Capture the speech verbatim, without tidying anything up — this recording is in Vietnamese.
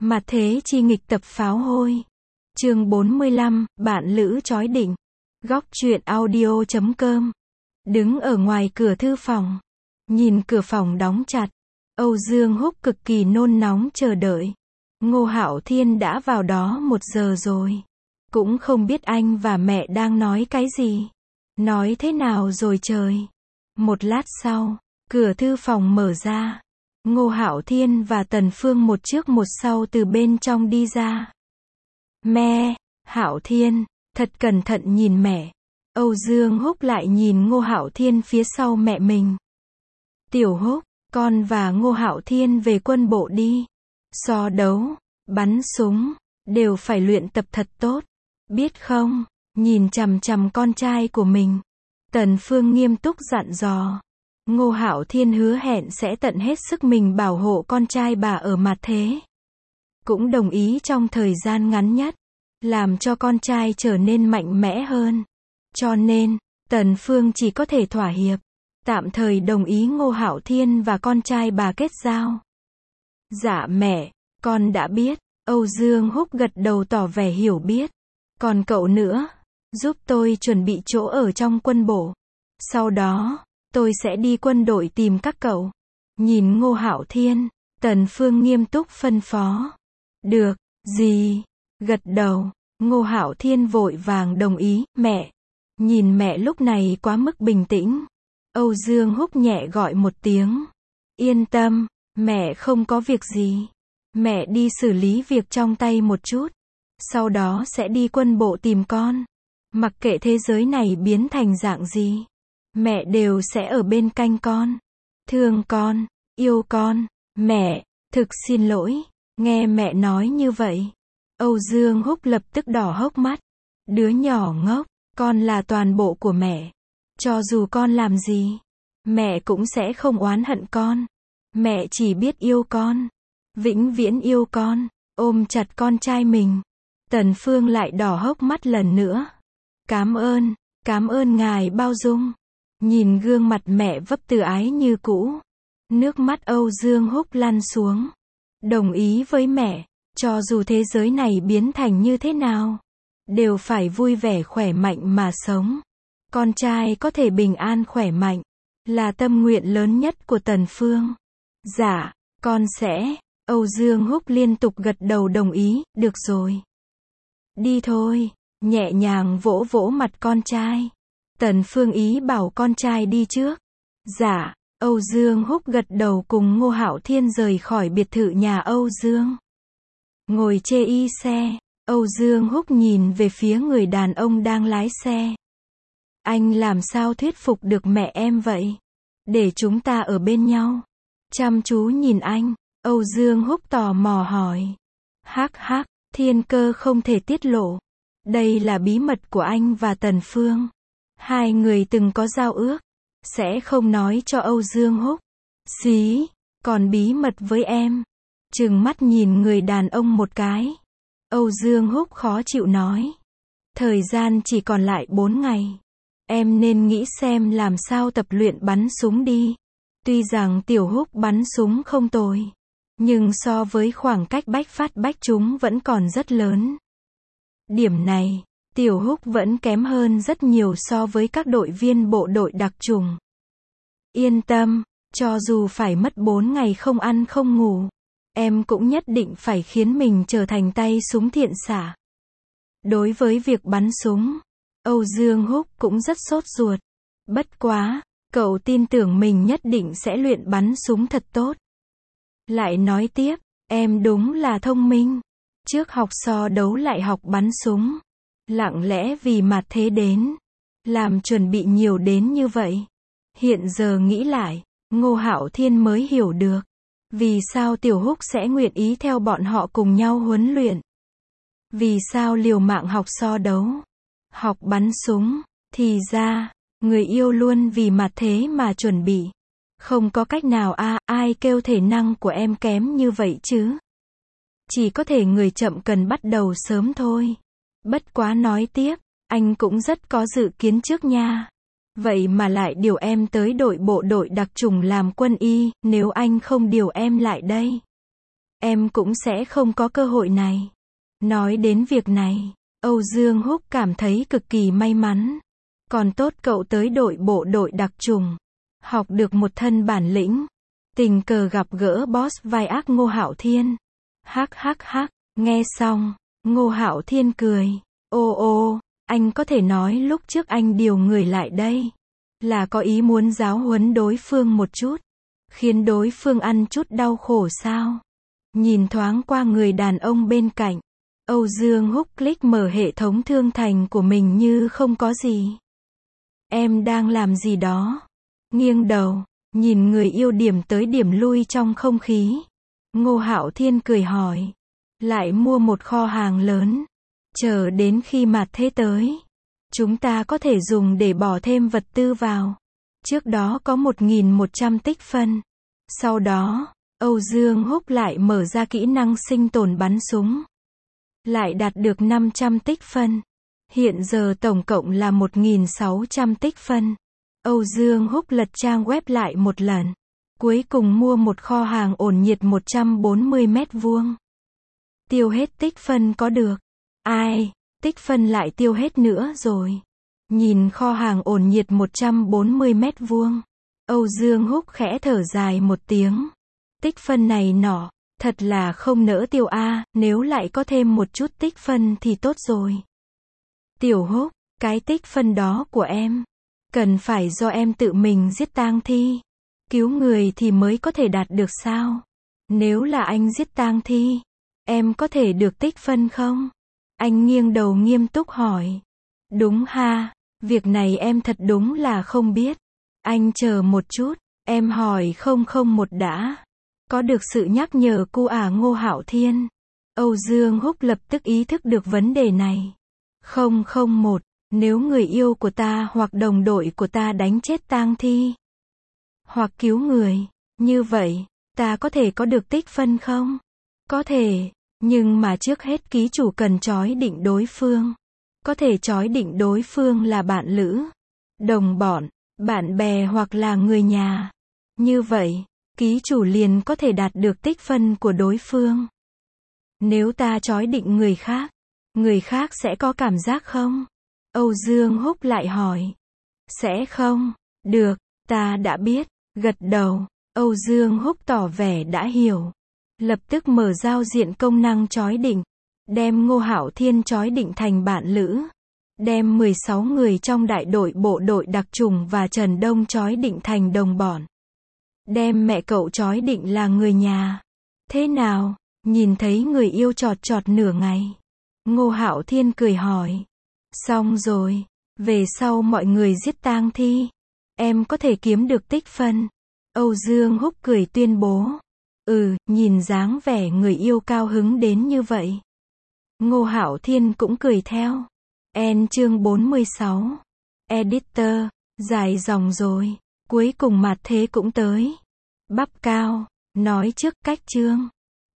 Mặt thế chi nghịch tập pháo hôi. Chương bốn mươi lăm, bạn lữ chói định. Góc truyện audio chấm com. Đứng ở ngoài cửa thư phòng, nhìn cửa phòng đóng chặt, Âu Dương Húc cực kỳ nôn nóng chờ đợi. Ngô Hạo Thiên đã vào đó một giờ rồi. Cũng không biết anh và mẹ đang nói cái gì. Nói thế nào rồi trời. Một lát sau, cửa thư phòng mở ra. Ngô Hạo Thiên và Tần Phương một trước một sau từ bên trong đi ra. Mẹ, Hạo Thiên, thật cẩn thận nhìn mẹ. Âu Dương Húc lại nhìn Ngô Hạo Thiên phía sau mẹ mình. Tiểu Húc, con và Ngô Hạo Thiên về quân bộ đi. So đấu, bắn súng, đều phải luyện tập thật tốt. Biết không? Nhìn chằm chằm con trai của mình. Tần Phương nghiêm túc dặn dò. Ngô Hạo Thiên hứa hẹn sẽ tận hết sức mình bảo hộ con trai bà ở mặt thế. Cũng đồng ý trong thời gian ngắn nhất, làm cho con trai trở nên mạnh mẽ hơn. Cho nên, Tần Phương chỉ có thể thỏa hiệp, tạm thời đồng ý Ngô Hạo Thiên và con trai bà kết giao. Dạ mẹ, con đã biết. Âu Dương Húc gật đầu tỏ vẻ hiểu biết. Còn cậu nữa, giúp tôi chuẩn bị chỗ ở trong quân bộ. Sau đó, tôi sẽ đi quân đội tìm các cậu. Nhìn Ngô Hạo Thiên, Tần Phương nghiêm túc phân phó. Được, gì? Gật đầu, Ngô Hạo Thiên vội vàng đồng ý, mẹ. Nhìn mẹ lúc này quá mức bình tĩnh. Âu Dương Húc nhẹ gọi một tiếng. Yên tâm, mẹ không có việc gì. Mẹ đi xử lý việc trong tay một chút. Sau đó sẽ đi quân bộ tìm con. Mặc kệ thế giới này biến thành dạng gì, mẹ đều sẽ ở bên cạnh con. Thương con, yêu con. Mẹ, thực xin lỗi. Nghe mẹ nói như vậy, Âu Dương Húc lập tức đỏ hốc mắt. Đứa nhỏ ngốc, con là toàn bộ của mẹ. Cho dù con làm gì, mẹ cũng sẽ không oán hận con. Mẹ chỉ biết yêu con, vĩnh viễn yêu con, ôm chặt con trai mình. Tần Phương lại đỏ hốc mắt lần nữa. Cám ơn, cám ơn ngài bao dung. Nhìn gương mặt mẹ vấp từ ái như cũ, nước mắt Âu Dương Húc lăn xuống. Đồng ý với mẹ, cho dù thế giới này biến thành như thế nào, đều phải vui vẻ khỏe mạnh mà sống. Con trai có thể bình an khỏe mạnh, là tâm nguyện lớn nhất của Tần Phương. Dạ, con sẽ. Âu Dương Húc liên tục gật đầu đồng ý, được rồi. Đi thôi, nhẹ nhàng vỗ vỗ mặt con trai. Tần Phương ý bảo con trai đi trước. Dạ, Âu Dương Húc gật đầu cùng Ngô Hạo Thiên rời khỏi biệt thự nhà Âu Dương. Ngồi chê y xe, Âu Dương Húc nhìn về phía người đàn ông đang lái xe. Anh làm sao thuyết phục được mẹ em vậy? Để chúng ta ở bên nhau. Chăm chú nhìn anh, Âu Dương Húc tò mò hỏi. Hắc hắc, thiên cơ không thể tiết lộ. Đây là bí mật của anh và Tần Phương. Hai người từng có giao ước, sẽ không nói cho Âu Dương Húc. Xí, còn bí mật với em. Trừng mắt nhìn người đàn ông một cái. Âu Dương Húc khó chịu nói. Thời gian chỉ còn lại bốn ngày. Em nên nghĩ xem làm sao tập luyện bắn súng đi. Tuy rằng Tiểu Húc bắn súng không tồi, nhưng so với khoảng cách bách phát bách trúng vẫn còn rất lớn. Điểm này, Tiểu Húc vẫn kém hơn rất nhiều so với các đội viên bộ đội đặc chủng. Yên tâm, cho dù phải mất bốn ngày không ăn không ngủ, em cũng nhất định phải khiến mình trở thành tay súng thiện xạ. Đối với việc bắn súng, Âu Dương Húc cũng rất sốt ruột. Bất quá, cậu tin tưởng mình nhất định sẽ luyện bắn súng thật tốt. Lại nói tiếp, em đúng là thông minh. Trước học so đấu lại học bắn súng. Lặng lẽ vì mặt thế đến. Làm chuẩn bị nhiều đến như vậy. Hiện giờ nghĩ lại, Ngô Hạo Thiên mới hiểu được. Vì sao Tiểu Húc sẽ nguyện ý theo bọn họ cùng nhau huấn luyện. Vì sao liều mạng học so đấu, học bắn súng. Thì ra, người yêu luôn vì mặt thế mà chuẩn bị. Không có cách nào a à, ai kêu thể năng của em kém như vậy chứ. Chỉ có thể người chậm cần bắt đầu sớm thôi. Bất quá nói tiếp, anh cũng rất có dự kiến trước nha. Vậy mà lại điều em tới đội bộ đội đặc chủng làm quân y, nếu anh không điều em lại đây. em cũng sẽ không có cơ hội này. Nói đến việc này, Âu Dương Húc cảm thấy cực kỳ may mắn. Còn tốt cậu tới đội bộ đội đặc trùng, học được một thân bản lĩnh, tình cờ gặp gỡ boss vai ác Ngô Hạo Thiên. Hắc hắc hắc, nghe xong, Ngô Hạo Thiên cười. Ô ô, anh có thể nói lúc trước anh điều người lại đây, là có ý muốn giáo huấn đối phương một chút, khiến đối phương ăn chút đau khổ sao? Nhìn thoáng qua người đàn ông bên cạnh, Âu Dương Húc click mở hệ thống thương thành của mình như không có gì. Em đang làm gì đó? Nghiêng đầu, nhìn người yêu điểm tới điểm lui trong không khí. Ngô Hạo Thiên cười hỏi. Lại mua một kho hàng lớn. Chờ đến khi mặt thế tới, chúng ta có thể dùng để bỏ thêm vật tư vào. Trước đó có một nghìn một trăm tích phân. Sau đó, Âu Dương Húc lại mở ra kỹ năng sinh tồn bắn súng. Lại đạt được năm trăm tích phân. Hiện giờ tổng cộng là một nghìn sáu trăm tích phân. Âu Dương Húc lật trang web lại một lần. Cuối cùng mua một kho hàng ổn nhiệt một trăm bốn mươi mét vuông. Tiêu hết tích phân có được. Ai, tích phân lại tiêu hết nữa rồi. Nhìn kho hàng ổn nhiệt một trăm bốn mươi mét vuông. Âu Dương Húc khẽ thở dài một tiếng. Tích phân này nọ, thật là không nỡ tiêu a, nếu lại có thêm một chút tích phân thì tốt rồi. Tiểu Húc, cái tích phân đó của em, cần phải do em tự mình giết tang thi, cứu người thì mới có thể đạt được sao? Nếu là anh giết tang thi, em có thể được tích phân không? Anh nghiêng đầu nghiêm túc hỏi. Đúng ha, việc này em thật đúng là không biết. Anh chờ một chút, em hỏi không không một đã. Có được sự nhắc nhở cu ả Ngô Hạo Thiên. Âu Dương Húc lập tức ý thức được vấn đề này. Không không một, nếu người yêu của ta hoặc đồng đội của ta đánh chết tang thi, hoặc cứu người, như vậy, ta có thể có được tích phân không? Có thể, nhưng mà trước hết ký chủ cần chói định đối phương. Có thể chói định đối phương là bạn lữ, đồng bọn, bạn bè hoặc là người nhà. Như vậy, ký chủ liền có thể đạt được tích phân của đối phương. Nếu ta chói định người khác, người khác sẽ có cảm giác không? Âu Dương Húc lại hỏi. Sẽ không. Được, ta đã biết. Gật đầu. Âu Dương Húc tỏ vẻ đã hiểu. Lập tức mở giao diện công năng chói định. Đem Ngô Hạo Thiên chói định thành bạn lữ. Đem mười sáu người trong đại đội bộ đội đặc trùng và Trần Đông chói định thành đồng bọn. Đem mẹ cậu chói định là người nhà. Thế nào? Nhìn thấy người yêu chọt chọt nửa ngày. Ngô Hạo Thiên cười hỏi. Xong rồi. Về sau mọi người giết tang thi, em có thể kiếm được tích phân. Âu Dương Húc cười tuyên bố. Ừ, nhìn dáng vẻ người yêu cao hứng đến như vậy. Ngô Hạo Thiên cũng cười theo. End chương bốn mươi sáu. Editor, dài dòng rồi. Cuối cùng mặt thế cũng tới. Bắp cao, nói trước cách chương.